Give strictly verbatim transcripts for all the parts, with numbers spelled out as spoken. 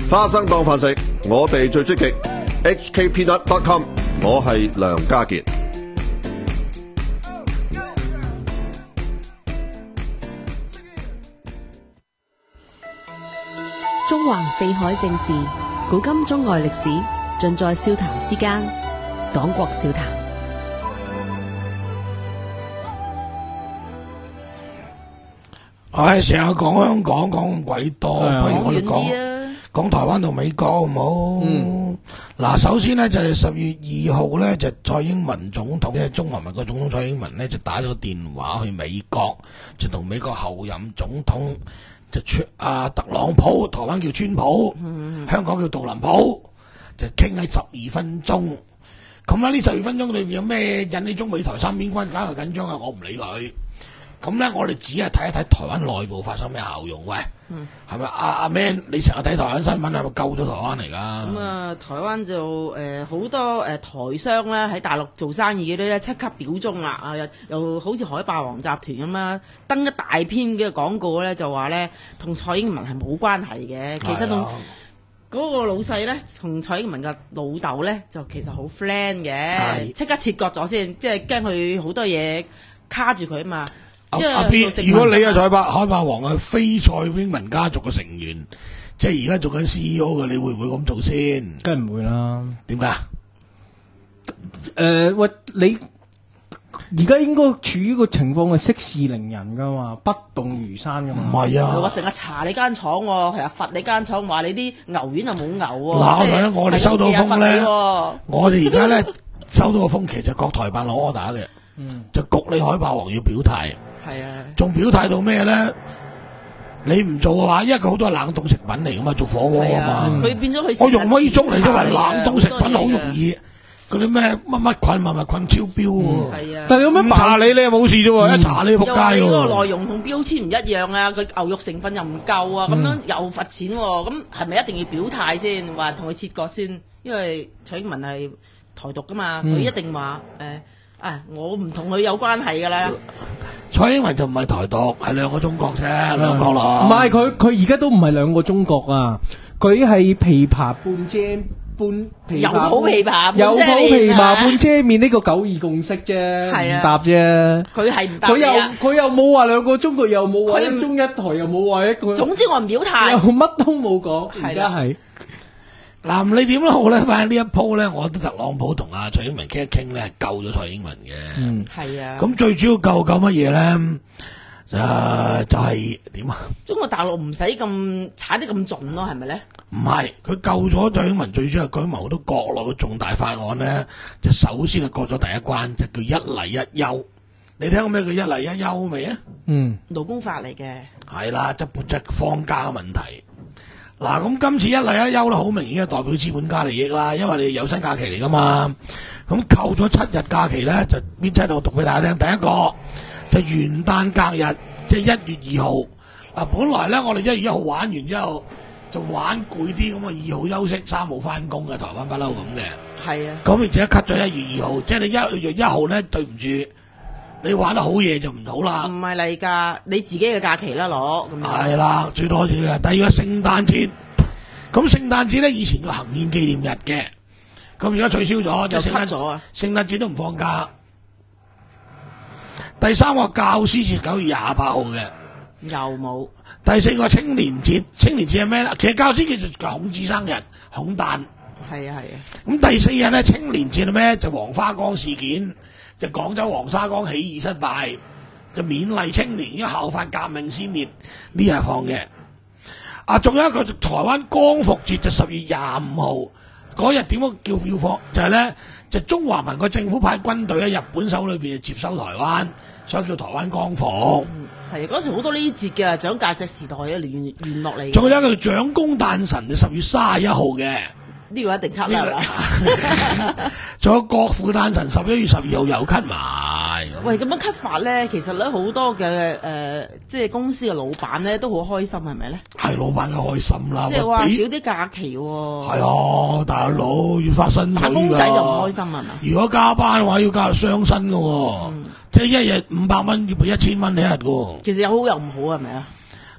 花生當飯食，我哋最積極。H K Peanut dot com， 我係梁家傑。 中環四海正事，古今中外歷史，盡在笑談之間。廣國笑談。 唉，成日講香港講咁鬼多，不如我哋講講台灣同美國好唔好？嗱、嗯，首先呢，就係十月二號咧，就蔡英文總統即係中華民國總統蔡英文咧，就打咗個電話去美國，就同美國後任總統就出阿特朗普，台灣叫川普，嗯、香港叫杜林普，就傾喺十二分鐘。咁喺呢十二分鐘裏邊有咩引起中美台三邊關係搞到緊張啊？我唔理佢。咁咧，我哋只係睇一睇台灣內部發生咩效用。喂，係咪阿阿 Man？你成日睇台灣新聞係咪救咗台灣嚟㗎？ 咁啊，台灣就誒好、呃、多誒、呃、台商咧喺大陸做生意嗰啲咧，即刻表忠啦！啊，又又好似海霸王集團咁啦，登一大篇嘅廣告咧，就話咧同蔡英文係冇關係嘅。其實同嗰個老細咧，同蔡英文嘅老豆咧，就其實好 friend 嘅，即刻切割咗先，即係驚佢好多嘢卡住佢啊嘛。 阿阿 B， 如果你係海霸海霸王係非蔡英文家族嘅成員，即係而家做緊 C E O 嘅，你會唔會咁做先？ 梗係唔會啦。點解？誒、呃，喂，你而家應該處於個情況係息事寧人噶嘛，不動如山噶嘛。唔係啊， 我成日查你間廠，成日罰你間廠，話你啲牛丸啊冇牛喎。 嗱，我哋收到風咧，我哋而家咧收到個風，其實國台辦攞 order 嘅，嗯，就焗你海霸王要表態。係啊，仲表態到咩咧？你唔做嘅話，因為佢好多係冷凍食品嚟噶嘛，做火鍋啊嘛。佢、嗯、變咗佢，我用威粥嚟都話冷凍食品好容易，嗰啲咩乜乜菌、乜乜菌超標喎。係啊，但係有咩唔查你，你又冇事啫喎，嗯、一查你仆街喎。又話你個內容同標籤唔一樣啊，佢牛肉成分又唔夠啊，咁、嗯、樣又罰錢喎、啊。咁係咪一定要表態先？話同佢切割先？因為蔡英文係台獨噶嘛，佢、嗯、一定話誒。呃啊！我唔同佢有關係噶啦。蔡英文就唔係台獨，係兩個中國啫，兩個咯。 唔係佢，佢而家都唔係兩個中國啊！佢係琵琶半遮半琵琶，有好琵琶，有好琵琶半遮面呢個九二共識啫，唔答啫。佢係唔答。佢又佢又冇話兩個中國，又冇話一中一台，又冇話一個。總之我唔表態，又乜都冇講。而家係。 嗱，你點都好咧，反正呢一鋪咧，我覺得特朗普同阿蔡英文傾一傾咧，係救咗蔡英文嘅。嗯，係啊。咁最主要救救乜嘢咧？誒、呃，就係點啊？中國大陸唔使咁踩得咁盡咯，係咪咧？唔係，佢救咗蔡英文，最主要係舉謀好多國內嘅重大法案咧，就首先係過咗第一關，就叫一例一休。你聽過咩叫一例一休未啊？嗯，勞工法嚟嘅。係啦，即係即係放假嘅問題。嗱，咁今次一例一休咧，好明顯係代表資本家利益啦，因為你有薪假期嚟噶嘛。咁扣咗七日假期咧，就邊七度讀俾大家聽。第一個就元旦隔日，即係一月二號。嗱，本來咧我哋一月一號玩完之後就玩攰啲，咁啊二號休息，三號翻工嘅，台灣不嬲咁嘅。係啊。咁而且 cut 咗一月二號，即係你一月一號咧，對唔住，你玩得好嘢就唔好啦。唔係例假，你自己嘅假期啦攞。係啦，最多啲嘅。第二個聖誕節，咁聖誕節咧以前叫行憲紀念日嘅，咁而家取消咗，就聖誕咗啊！聖誕節都唔放假。第三個教師節九月廿八號嘅，又冇。第四個青年節，青年節係咩咧？其實教師節就孔子生日，孔誕。係啊係啊。咁第四日咧青年節係咩？就黃花崗事件。就廣州黃沙崗起義失敗，就勉勵青年，因為效法革命先烈呢日放嘅。啊，仲有一個台灣光復節就十月廿五號嗰日，點解叫要放？就係、是、咧，就中華民國政府派軍隊喺日本手裏邊接收台灣，所以叫台灣光復。係嗰、嗯、時好多呢啲節嘅，蔣介石時代嘅沿沿落嚟。仲有一個蔣公誕辰就十月三十一號嘅。呢個一定 cut 啦，仲有國父誕辰十一月十二號又 cut 埋。喂，咁樣 cut 法咧，其實咧好多嘅誒、呃，即係公司嘅老闆咧都好開心，係咪咧？係老闆嘅開心啦，即係話少啲假期喎。係啊，大佬要發薪水㗎。打工仔就唔開心係嘛？如果加班嘅話，要加雙薪㗎，嗯、即係一日五百蚊要俾一千蚊一日㗎。其實有好有唔好係咪啊？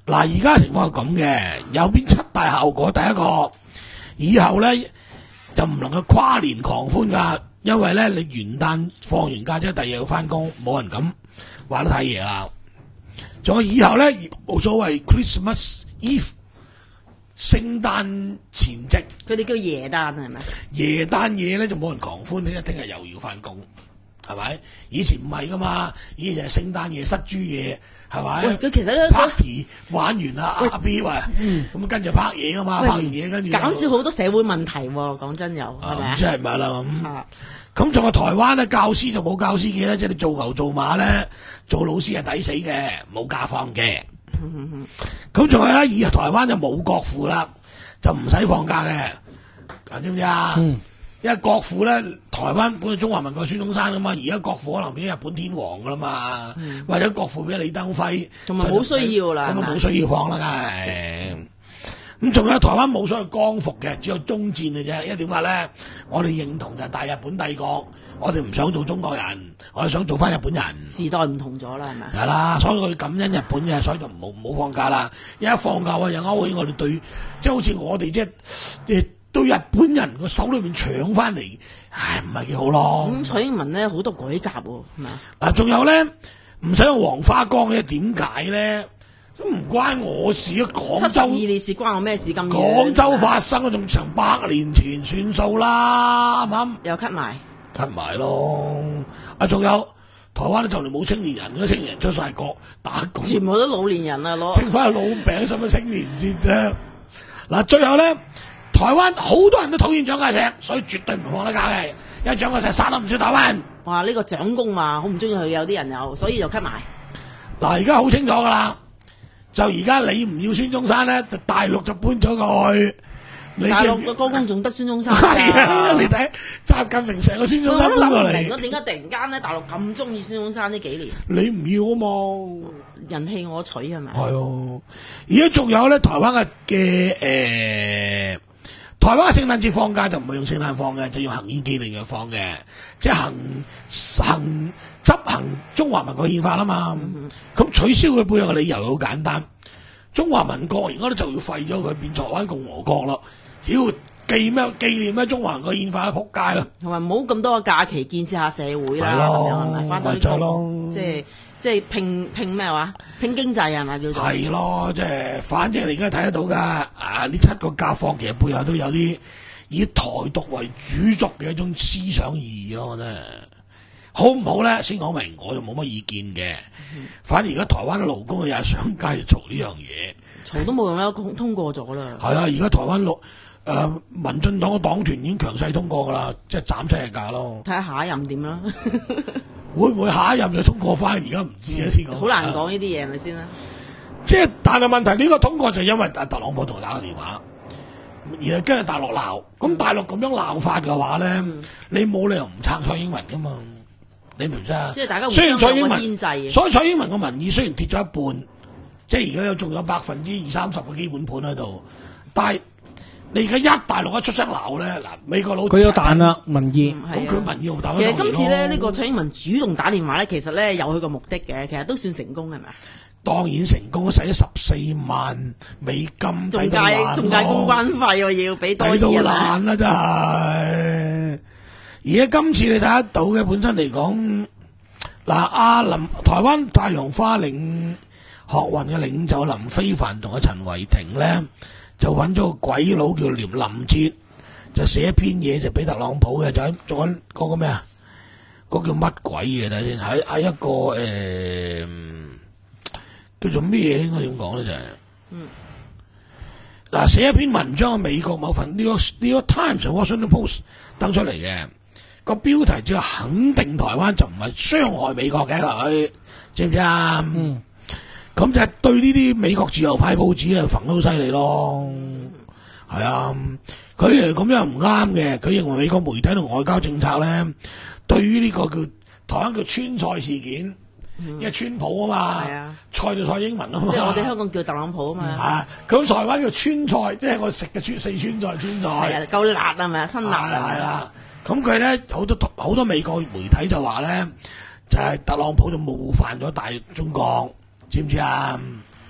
嗱，而家情況係咁嘅，有邊七大效果？第一個，以後咧就唔能夠跨年狂歡噶，因為咧你元旦放完假之後，第二日要翻工，冇人敢玩得太夜啦。仲有以後咧冇所謂 Christmas Eve 聖誕前夕， 佢哋叫耶誕係咪？ 耶誕夜咧就冇人狂歡，你一聽日又要翻工，係咪？以前唔係噶嘛，以前係聖誕夜、失豬夜，係咪？ 喂，佢其實咧 party 玩完啦，阿 B 話，咁跟住拍嘢噶嘛，拍完嘢跟住減少好多社會問題喎，講真又係咪啊？ 即係唔係啦咁。咁仲有台灣咧，教師就冇教師嘅咧，即係你做牛做馬咧，做老師係抵死嘅，冇假放嘅。咁仲有咧，以後台灣就冇國父啦，就唔使放假嘅，知唔知啊？嗯、因為國父咧，台灣本來中華民國孫中山噶嘛，而家國父可能變日本天皇噶啦嘛，嗯、或者國父俾李登輝， 同埋冇需要啦， 咁啊冇需要放啦，梗係。咁仲有台灣冇所謂光復嘅，只有終戰嘅啫。因為點解咧？我哋認同就係大日本帝國，我哋唔想做中國人，我哋想做翻日本人。時代唔同咗啦，係咪？係啦，所以佢感恩日本嘅，所以就唔好唔好放假啦。一放假啊，又勾起我哋對，即係好似我哋即係對日本人個手裏面搶翻嚟，唉，唔係幾好咯。咁蔡英文咧好多改革喎，係咪啊？ 嗱，仲有咧，唔使用黃花崗嘅，點解咧？都唔關我事啊！廣州七十二烈士關我咩事？咁廣州發生啊，仲成百年前算數啦，啱唔啱？ 又 cut 埋 cut 埋咯。啊，仲有台灣就嚟冇青年人，嗰啲青年人出晒國打工， 全部都老年人啊，攞剩翻係老餅，使乜青年節啫？嗱，最後咧，台灣好多人都討厭蔣介石，所以絕對唔放得假嘅，因為蔣介石殺得唔少台灣。 哇！呢、這個蔣公嘛，好唔中意佢，有啲人有，所以就 cut 埋。 嗱，而家好清楚噶啦。就而家你唔要孫中山咧，就大陸就搬咗過去。 大陸個高峰仲得孫中山。 係啊，你睇習近平成個孫中山搬過嚟。 我點解突然間咧大陸咁中意孫中山呢幾年？ 你唔要啊嘛， 人棄我取係咪？ 係哦，而家仲有咧，台灣嘅嘅誒，台灣嘅聖誕節放假就唔係用聖誕放嘅，就用行憲紀念日放嘅，即係行行。執行中華民國憲法啦嘛，咁、嗯、取消佢背後嘅理由好簡單，中華民國而家咧就要廢咗佢，變台灣共和國咯。妖紀咩紀念咩中華民國憲法，撲街啦！同埋唔好咁多嘅假期建設下社會啦，咁樣係咪？翻到呢個即係即係拼拼咩話？拼經濟係咪叫做？係咯，即係反正你而家睇得到㗎。啊，呢七個假放其實背後都有啲以台獨為主軸嘅一種思想意義咯，真係。好唔好咧？先講明，我就冇乜意見嘅。嗯、反而而家台灣嘅勞工又係上街嘈呢樣嘢，嘈都冇用啦，通過咗啦。係啊，而家台灣勞誒民進黨嘅黨團已經強勢通過噶啦，即係斬七日假咯。睇下下一任點啦，會唔會下一任就通過翻？而家唔知啊，先講。好難講呢啲嘢，係咪先啦？即係，但係問題呢、呢個通過就因為特朗普同我打個電話，而係跟住大陸鬧。咁、嗯、大陸咁樣鬧法嘅話咧，嗯、你冇理由唔撐蔡英文噶嘛？你明唔明啊？即係大家互相有個牽制，所以蔡英文個民意雖然跌咗一半，即係而家有仲有百分之二三十嘅基本盤喺度，但係你而家一大陸一出聲鬧咧，嗱美國佬佢有彈啦民意，咁佢、嗯、民意好大。其實今次咧呢、呢個蔡英文主動打電話咧，其實咧有佢個目的嘅，其實都算成功係咪啊？當然成功，使咗十四萬美金，仲介仲介公關費喎，要俾多啲人。抵到爛啦真係。而家今次你睇得到嘅本身嚟講，嗱阿林台灣太陽花領學運嘅領袖林飛帆同阿陳為廷咧，就揾咗個鬼佬叫連林哲，就寫一篇嘢就俾特朗普嘅，就喺做緊嗰個咩啊？嗰、嗰個叫乜鬼嘢睇先？喺喺一個誒、呃、叫做咩嘢應該點講咧就係、是，嗯，嗱寫一篇文章喺美國某份呢個呢個 Times Washington Post 登出嚟嘅。個標題只係肯定台灣就唔係傷害美國嘅佢，知唔知啊？嗯，咁就係對呢啲美國自由派報紙啊，焚得好犀利咯。係啊，佢誒咁樣唔啱嘅，佢認為美國媒體同外交政策咧，對於呢個叫台灣叫川菜事件，因為川普啊嘛，係啊，菜就蔡英文啊嘛，即係我哋香港叫特朗普啊嘛。啊，咁台灣叫川菜，即係我食嘅川四川菜川菜，係啊，夠辣係咪啊？辛辣係啦。咁佢咧好多好多美國媒體就話咧，就係、是、特朗普就冒犯咗大中國，知唔知啊？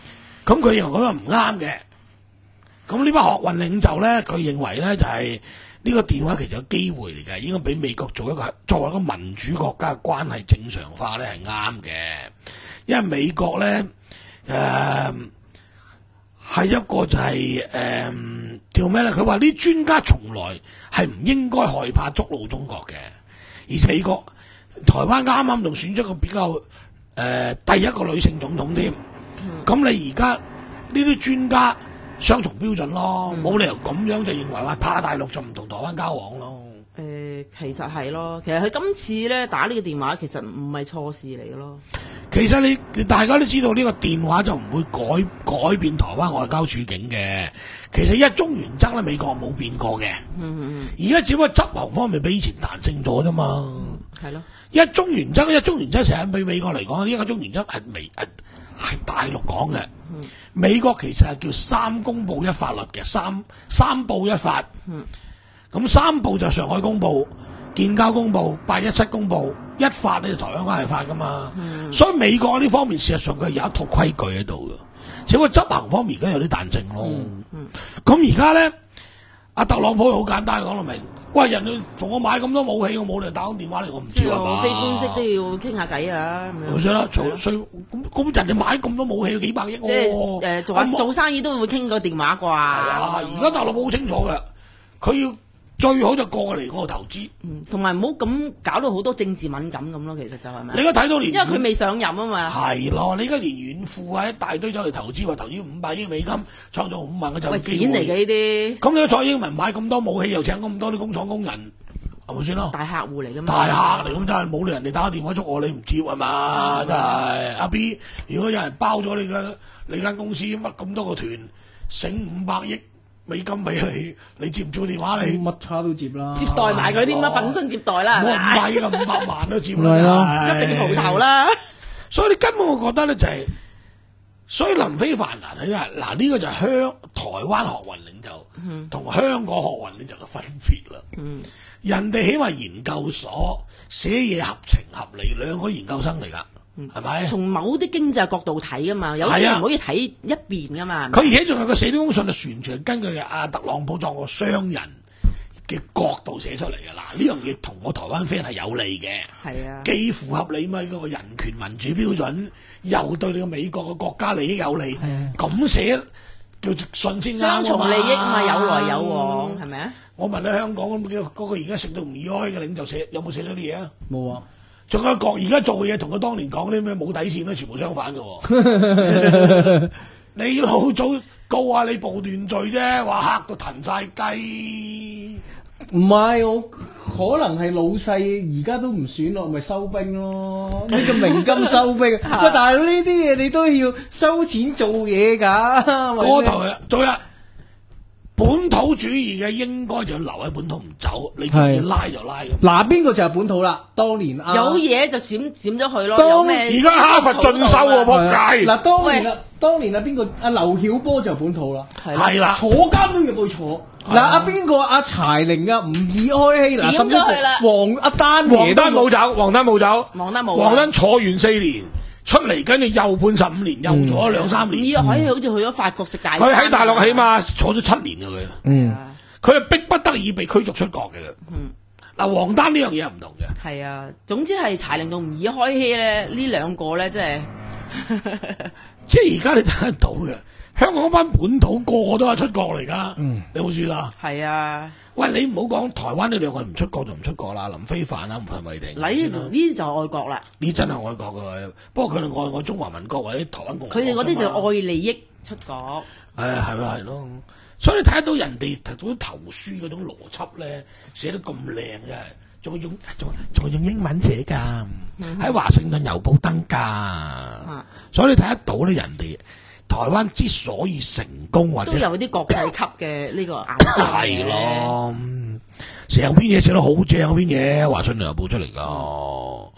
咁佢認為嗰個唔啱嘅。咁呢班學運領袖咧，佢認為咧就係、是、呢個電話其實有機會嚟嘅，應該俾美國做一個作為一個民主國家嘅關係正常化咧係啱嘅，因為美國咧誒係一個就係誒叫咩咧？佢話啲專家從來係唔應該害怕觸怒中國嘅，而且美國台灣啱啱仲選咗個比較誒、呃、第一個女性總統添，咁、嗯、你而家呢啲專家雙重標準咯，冇、嗯、理由咁樣就認為話怕大陸就唔同台灣交往咯。 誒、呃，其實係咯，其實佢今次咧打呢個電話其實唔係錯事嚟嘅咯。 其實你大家都知道呢個電話就唔會改改變台灣外交處境嘅。其實一中原則咧，美國冇變過嘅。嗯嗯而家只不過執行方面比以前彈性咗啫嘛。係、嗯、咯。一中原則，一中原則成日對美國嚟講，呢個中原則係美係係大陸講嘅。嗯。美國其實係叫三公佈一法律嘅，三三報一法。嗯。咁三報就上海公報、建交公報、八一七公報，一法呢就台灣關係法噶嘛、嗯。所以美國呢方面事實上佢有一套規矩喺度嘅，只不過執行方面而家有啲彈性咯。咁而家咧，阿特朗普好簡單講到明，喂，人哋同我買咁多武器，我冇理由打個電話嚟，我唔知啊嘛。 非官式都要傾下偈啊，咁樣。 冇錯啦，所所以咁咁人哋買咁多武器幾百億喎。即係誒、 呃、做做生意都會傾個電話啩。係啊，而家特朗普好清楚嘅，佢要。最好就過嚟嗰個投資， 嗯，同埋唔好咁搞到好多政治敏感咁咯。其實就係咪？ 你而家睇到連， 因為佢未上任啊嘛。 係咯，你而家連遠富啊一大堆走嚟投資，話投資五百億美金，創造五萬個就業機會。喂，錢嚟嘅呢啲。咁你個蔡英文買咁多武器，又請咁多啲工廠工人，係咪先咯？大客戶嚟㗎嘛。大客嚟咁真係冇理人哋打個電話捉我，你唔接係嘛？真係阿 B，如果有人包咗你嘅你間公司乜咁多個團，醒五百億。美金俾你，你接唔接電話你？乜叉都接啦，接待埋佢啲乜粉身接待啦，冇唔係啊，五百萬都接啦，一定蒲頭啦。所以你根本我覺得咧就係、是，所以林飛帆嗱睇下嗱呢個就係香台灣學運領袖同、嗯、香港學運領袖嘅分別啦。嗯，人哋起碼研究所寫嘢合情合理，兩個研究生嚟噶。係咪？從某啲經濟角度睇噶嘛，有啲唔可以睇一邊噶嘛。佢而且仲有個寫呢封信，就完全根據阿特朗普作個商人嘅角度寫出嚟嘅。嗱，呢樣嘢同我台灣 friend 係有利嘅。係啊，既符合你咪嗰個人權民主標準，又對你個美國嘅國家利益有利。咁寫叫做信先啱啊嘛。雙重利益嘛，有來有往，係咪啊？我問你香港咁嘅嗰個而家食到唔易開嘅領袖寫有冇寫咗啲嘢啊？冇啊。仲有一個而家做嘅嘢同佢當年講啲咩冇底線咧，全部相反嘅。你老早告下你暴亂罪啫，話嚇到騰晒雞。唔係，我可能係老細而家都唔選咯，咪收兵咯。呢個鳴金收兵。喂，大佬呢啲嘢你都要收錢做嘢㗎。嗰頭啊，做啊！本土主義嘅應該就要留喺本土唔走，你中意拉就拉。嗱，邊個就係本土啦？當年啊，有嘢就閃閃咗佢咯。當而家哈佛進修喎，仆街！嗱，當年啊，當年啊，邊個阿劉曉波就係本土啦，係啦，坐監都要去坐。嗱，阿邊個阿柴玲啊，唔易開氣嗱，閃咗佢啦。黃阿丹，黃丹冇走，黃丹冇走，黃丹冇，黃丹坐完四年。出嚟跟住又判十五年，又坐咗兩三年。咦、嗯？可以好似去咗法國食大餐。佢喺大陸起碼坐咗七年嘅佢。嗯，佢係逼不得已被驅逐出國嘅。嗯，嗱，黃丹呢樣嘢係唔同嘅。係啊，總之係柴玲同唔易開希咧，呢兩個咧，即係即係而家你睇得到嘅。香港嗰班本土個個都係出國嚟㗎。嗯，你好處啦。係啊。喂，你唔好講台灣呢兩個唔出國就唔出國啦，林飛帆啦，吳陳偉霆。嗱，呢啲就愛國啦。呢真係愛國㗎，不過佢哋愛愛中華民國或者台灣共和國。佢哋嗰啲就愛利益出國。誒係咪係咯？所以你睇得到人哋嗰啲投書嗰種邏輯咧，寫得咁靚嘅，仲用仲仲用英文寫㗎，喺、嗯、華盛頓郵報登㗎、啊。所以你睇得到咧，人哋。台灣之所以成功，或者都有啲國際級嘅呢個眼光係咯，成篇嘢寫得好正，嗰篇嘢華盛頓郵報出嚟噶。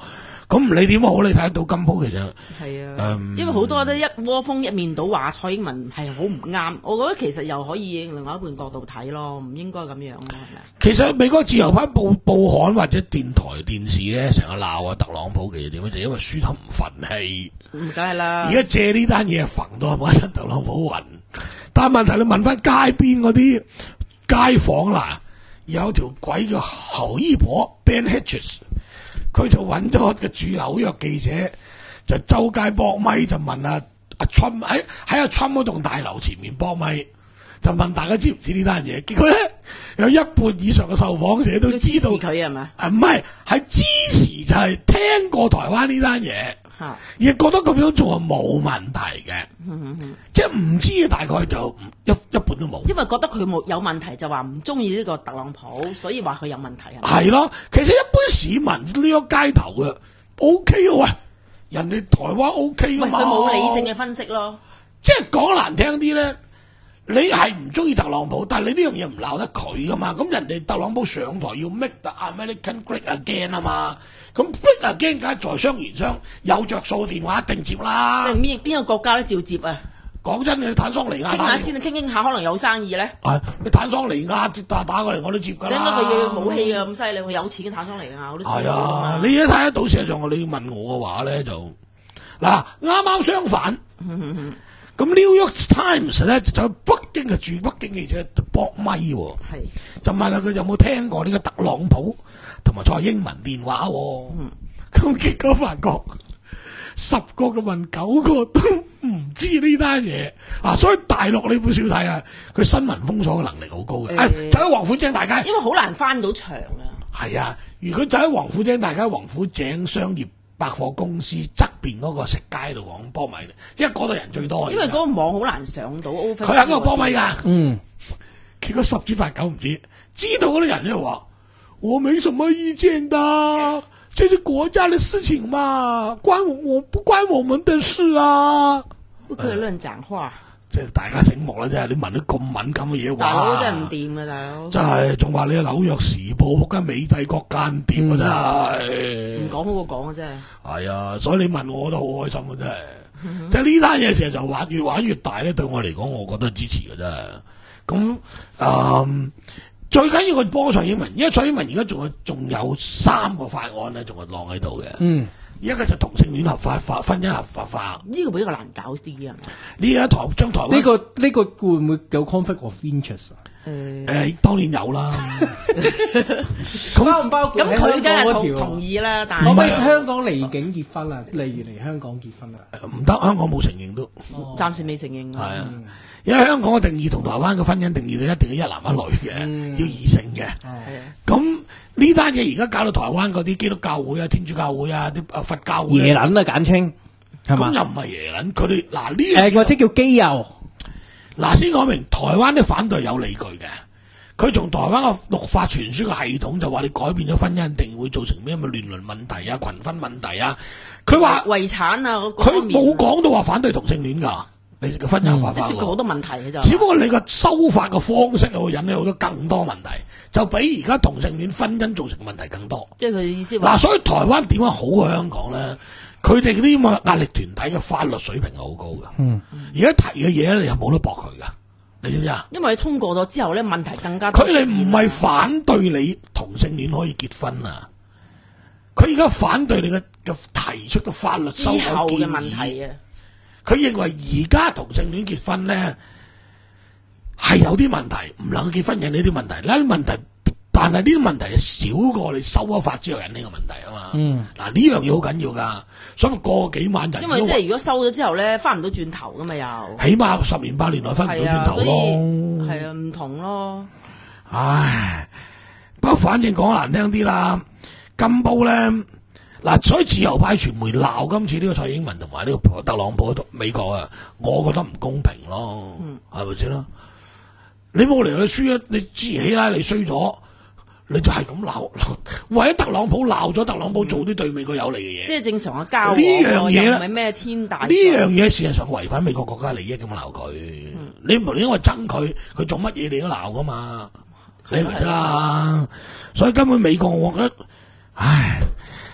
咁唔理點好，你睇得到今鋪其實係啊， 嗯、 因為好多都一窩蜂一面倒話蔡英文係好唔啱，我覺得其實又可以另外一半角度睇咯，唔應該咁樣咯，係咪？ 其實美國自由派報報刊或者電台電視咧，成日鬧啊特朗普，其實點樣就因為輸得唔憤氣， 唔梗係啦。 而家借呢單嘢揈到係咪特朗普暈？但係問題你問翻街邊嗰啲街坊啦，有條鬼叫侯伊婆 Ben Hedges。佢就揾咗個駐紐約記者，就周街搏咪，就問阿阿 Trump 喺喺阿 Trump 嗰棟大樓前面搏咪，就問大家知唔知呢單嘢？結果咧有一半以上嘅受訪者都知道佢係咪？ 啊，唔係，係支持就係聽過台灣呢單嘢， 嚇， 亦覺得咁樣做係冇問題嘅， 嗯嗯、 即係唔知嘅大概就一一半都冇。 因為覺得佢冇有問題，就話唔中意呢個特朗普，所以話佢有問題係咪？ 係咯，其實一般市民呢個街頭嘅 O K 喎，喂，人哋台灣 O K 噶嘛， 佢冇理性嘅分析咯。 即係講難聽啲咧，你係唔中意特朗普，但係你呢樣嘢唔鬧得佢噶嘛？咁人哋特朗普上台要 make the American great again 啊嘛，咁 great again 梗係在商言商，有着數電話一定接啦。 即係邊邊個國家都照接啊！ 講真，你坦桑尼亞傾下先，傾傾下可能有生意咧。 係你坦桑尼亞打打過嚟我都接㗎啦。 點解佢要武器啊咁犀利？佢有錢嘅坦桑尼亞我都知。係啊，你一睇得到，事實上你問我嘅話咧就嗱啱啱相反。咁 New York Times 咧就北京嘅駐北京記者搏咪喎，就問下佢有冇聽過呢個特朗普同埋蔡英文電話喎。咁、嗯、結果發覺十個嘅問九個都唔知呢單嘢啊，所以大陸你本少睇啊，佢新聞封鎖嘅能力好高嘅。誒、欸哎，就喺黃府井大街， 因為好難翻到場啊。 係啊，如果就喺黃府井大街、黃府井商業百貨公司側邊嗰個食街度講波米，因為嗰度人最多。因為嗰個網好難上到。佢喺嗰個波米㗎。嗯，結果十之八九唔知，知道嗰啲人就話：我沒什麼意見的，這是國家的事情嘛，關我我不關我們的事啊。 不可以亂講話。 即係大家醒目啦，真係你問啲咁敏感嘅嘢， 大佬真係唔掂啊！大佬真係仲話你係紐約時報間美帝國間諜啊！真係唔講好過講啊！真係係啊，所以你問我，我都好開心啊！真係，即係呢單嘢成日就玩越玩越大咧。對我嚟講，我覺得支持嘅真係。咁啊、嗯，最緊要佢幫蔡英文，因為蔡英文而家仲有仲有三個法案咧，仲係晾喺度嘅。嗯。一個就同性戀合法化，婚姻合法化，呢個比較難搞啲啊！呢個台將台灣呢個呢、這個會唔會有 conflict of interest 啊？ 誒、呃呃，當然有啦。 咁包唔包括？ 咁佢梗係同同意啦，但係可唔可以香港離境結婚啊？例如嚟香港結婚啊？ 唔得，香港冇承認都， 哦、暫時未承認。係啊，因為香港嘅定義同台灣嘅婚姻定義咧，一定要一男一女嘅，嗯、要異性嘅。咁呢單嘢而家搞到台灣嗰啲基督教會啊、天主教會啊、啲誒佛教會耶撚啊簡稱，係嘛？ 咁又唔係耶撚，佢哋嗱呢誒或者叫基友。 嗱，先講明台灣啲反對有理據嘅，佢從台灣嘅律法傳輸嘅系統就話你改變咗婚姻，定會造成咩咁嘅亂倫問題啊、群婚問題啊。佢話遺產啊， 佢冇講到話反對同性戀㗎，你嘅婚姻合法化， 即係涉及好多問題嘅就。 只不過你個修法嘅方式會引起好多更多問題，就比而家同性戀婚姻造成問題更多。 即係佢意思話。 嗱，所以台灣點解好過香港咧？佢哋嗰啲咁嘅壓力團體嘅法律水平係好高㗎。嗯，而家提嘅嘢咧，你又冇得駁佢㗎。你知唔知啊？ 因為通過咗之後咧，問題更加多。 佢哋唔係反對你同性戀可以結婚啊，佢而家反對你嘅嘅提出嘅法律修改建議嘅問題啊。佢認為而家同性戀結婚咧係有啲問題，唔能夠結婚引起啲問題。呢啲問題，但係呢啲問題係少過你修咗法之後引起嘅問題啊嘛。嗯，嗱呢樣嘢好緊要噶，所以過幾萬人。 因為即係如果收咗之後咧，翻唔到轉頭噶嘛又。 起碼十年八年內翻唔到轉頭咯。 係啊，唔同咯。 唉，不過反正講難聽啲啦，金煲咧嗱，所以自由派傳媒鬧今次呢個蔡英文同埋呢個特朗普美國啊，我覺得唔公平咯，係咪先啦？你冇嚟去輸啊！你之前希拉里衰咗。你就係咁鬧，為咗特朗普鬧咗特朗普做啲對美國有利嘅嘢， 即係正常嘅交往。 呢樣嘢咧， 唔係咩天大。呢樣嘢事實上違反美國國家利益咁鬧佢。嗯、你唔係因為憎佢，佢做乜嘢你都鬧噶嘛？你明㗎？所以根本美國我覺得，唉，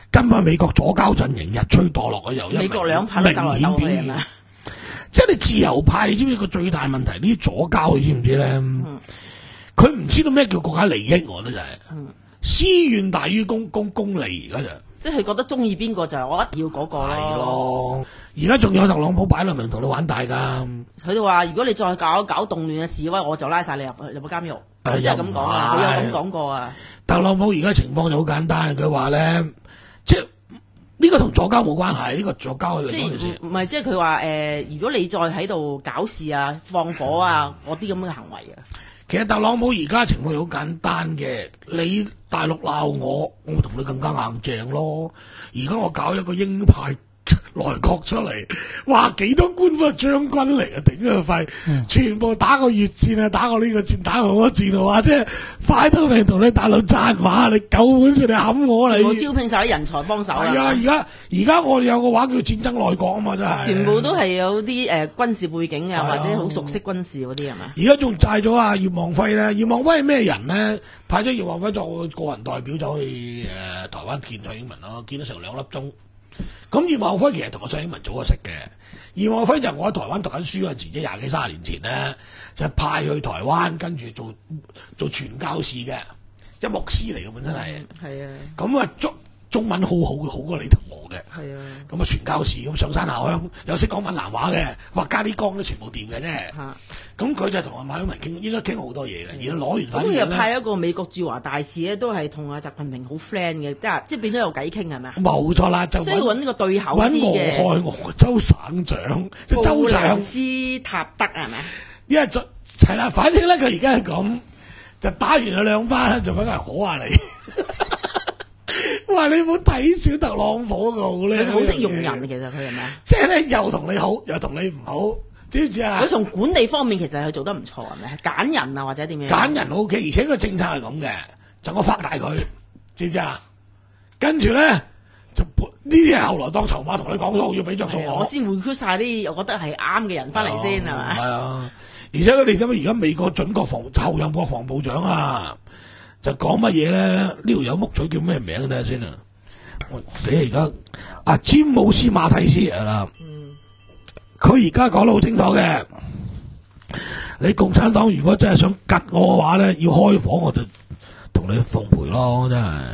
根本美國左膠陣營日趨墮落嘅，又美國兩派都鬥來鬥去啊！ 即係你自由派，你知唔知個最大問題？呢啲左膠，你知唔知咧？佢唔、嗯、知道咩叫國家利益，我覺得就係、是嗯、私怨大於公公公利，而家就即係佢覺得中意邊個就係我一定要嗰個咯。 係咯，而家仲有特朗普擺落明同你玩大噶。 佢哋話：如果你再搞搞動亂嘅示威，我就拉晒你入入個監獄。佢真係咁講啊！佢有咁講過啊！ 特朗普而家情況就好簡單，佢話咧，即係。呢個同左膠冇關係，呢、這個左膠係另一回事。 唔係，即係佢話誒，如果你再喺度搞事啊、放火啊嗰啲咁嘅行為啊， 其實特朗普而家情況好簡單嘅，你大陸鬧我，我同你更加硬淨咯。而家我搞一個鷹派內閣出嚟，哇幾多官府將軍嚟啊，頂佢肺，嗯、全部打過越戰啊，打過呢個戰，打過嗰個戰啊，哇！即係快到命同你大佬賺話，你夠本事你冚我嚟。 我招聘晒啲人才幫手啦。 係啊，而家而家我哋有個話叫戰爭內閣啊嘛，真係。全部都係有啲誒、呃、軍事背景啊，或者好熟悉軍事嗰啲係嘛？ 而家仲債咗啊葉望輝咧，葉望輝係咩人咧？派咗葉望輝做個人代表走去誒、呃、台灣見蔡英文咯，見咗成兩粒鐘。咁葉望輝其實同我蔡英文早就識嘅，葉望輝就我喺台灣讀緊書嗰陣時，即廿幾三十年前咧，就派去台灣跟住做做傳教士嘅，即牧師嚟嘅本身係。係啊。咁啊中中文好好好過你同我嘅。係啊。咁啊傳教士咁上山下鄉，又識講閩南話嘅，哇加啲光都全部掂嘅啫。嚇。咁佢就同阿馬英文傾，應該傾好多嘢嘅。而攞完翻嚟咧，咁佢又派一個美國駐華大使咧，都係同阿習近平好 friend 嘅，即係即係變咗有偈傾係咪啊？ 冇錯啦，就即係揾呢個對口啲嘅。揾俄亥俄州省長，即係州長斯塔德係咪？ 因為就係啦，反正咧佢而家係咁，就打完咗兩番，就揾人好下你。哇！你冇睇小特朗普嘅好咧， 好識用人其實佢係咪啊？ 即係咧又同你好，又同你唔好。知唔知啊？ 佢從管理方面其實佢做得唔錯，係咪？揀人啊或者點樣？ 揀人 O K， 而且個政策係咁嘅，就我發大佢，知唔知啊？跟住咧就呢啲係後來當籌碼同你講咗，要俾着數我， 我先 recruit 晒啲我覺得係啱嘅人翻嚟先係咪？ 係啊，而且你知唔知而家美國準國防後任國防部長啊，就講乜嘢咧？呢條友木嘴叫咩名睇下先啊！我死而家阿詹姆斯馬蒂斯係啦。佢而家講得好清楚嘅，你共產黨如果真係想吉我嘅話咧，要開火我就同你奉陪咯，真係。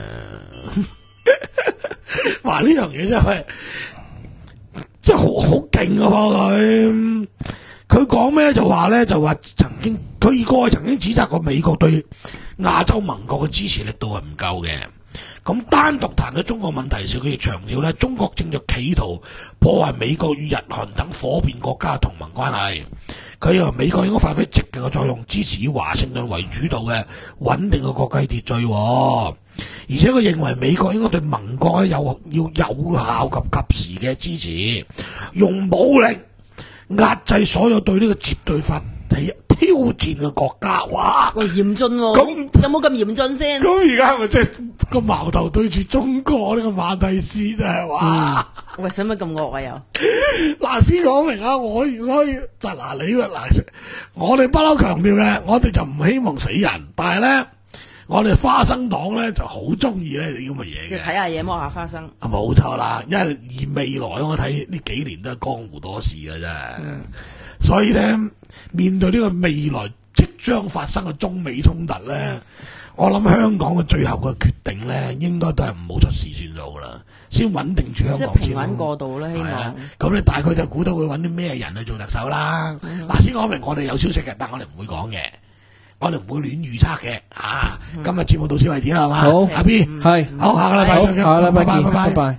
話呢樣嘢真係真係好好勁啊！佢佢講咩就話咧，就話曾經佢過去曾經指責過美國對亞洲盟國嘅支持力度係唔夠嘅。咁單獨談到中國問題時，佢亦強調咧，中國正在企圖破壞美國與日韓等火遍國家嘅同盟關係。佢認為美國應該發揮積極嘅作用，支持以華盛頓為主導嘅穩定嘅國際秩序。而且佢認為美國應該對盟國有要有效及及時嘅支持，用武力壓制所有對呢個絕對法體挑戰嘅國家。哇！ 喂，嚴峻喎！咁有冇咁嚴峻先？ 咁而家係咪即係個矛頭對住中國呢個馬蒂斯真係哇！ 喂，使乜咁惡啊又？ 嗱，先講明啊，我如果就嗱你嗱，我哋不嬲強調嘅，我哋就唔希望死人，但係咧，我哋花生黨咧就好中意咧啲咁嘅嘢嘅。 睇下嘢，摸下花生。 啊，冇錯啦，因為而未來我睇呢幾年都係江湖多事嘅啫。嗯、所以咧，面對呢個未來即將發生嘅中美衝突咧，嗯、我諗香港嘅最後嘅決定咧，應該都係唔好出事算數啦，先穩定住香港先。 即係平穩過渡啦，希望。咁你大概就估到會揾啲咩人去做特首啦。嗱、嗯，先講明我哋有消息嘅，但我哋唔會講嘅。我哋唔會亂預測嘅，啊！今日節目到此為止啦，係嘛？ 好， 阿 B 係， 好，下個禮拜再見， 下個禮拜見，拜拜。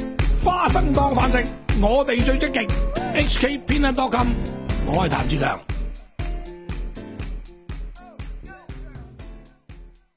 花生當飯食，我哋最積極。H K Peanut dot com，我係譚志強。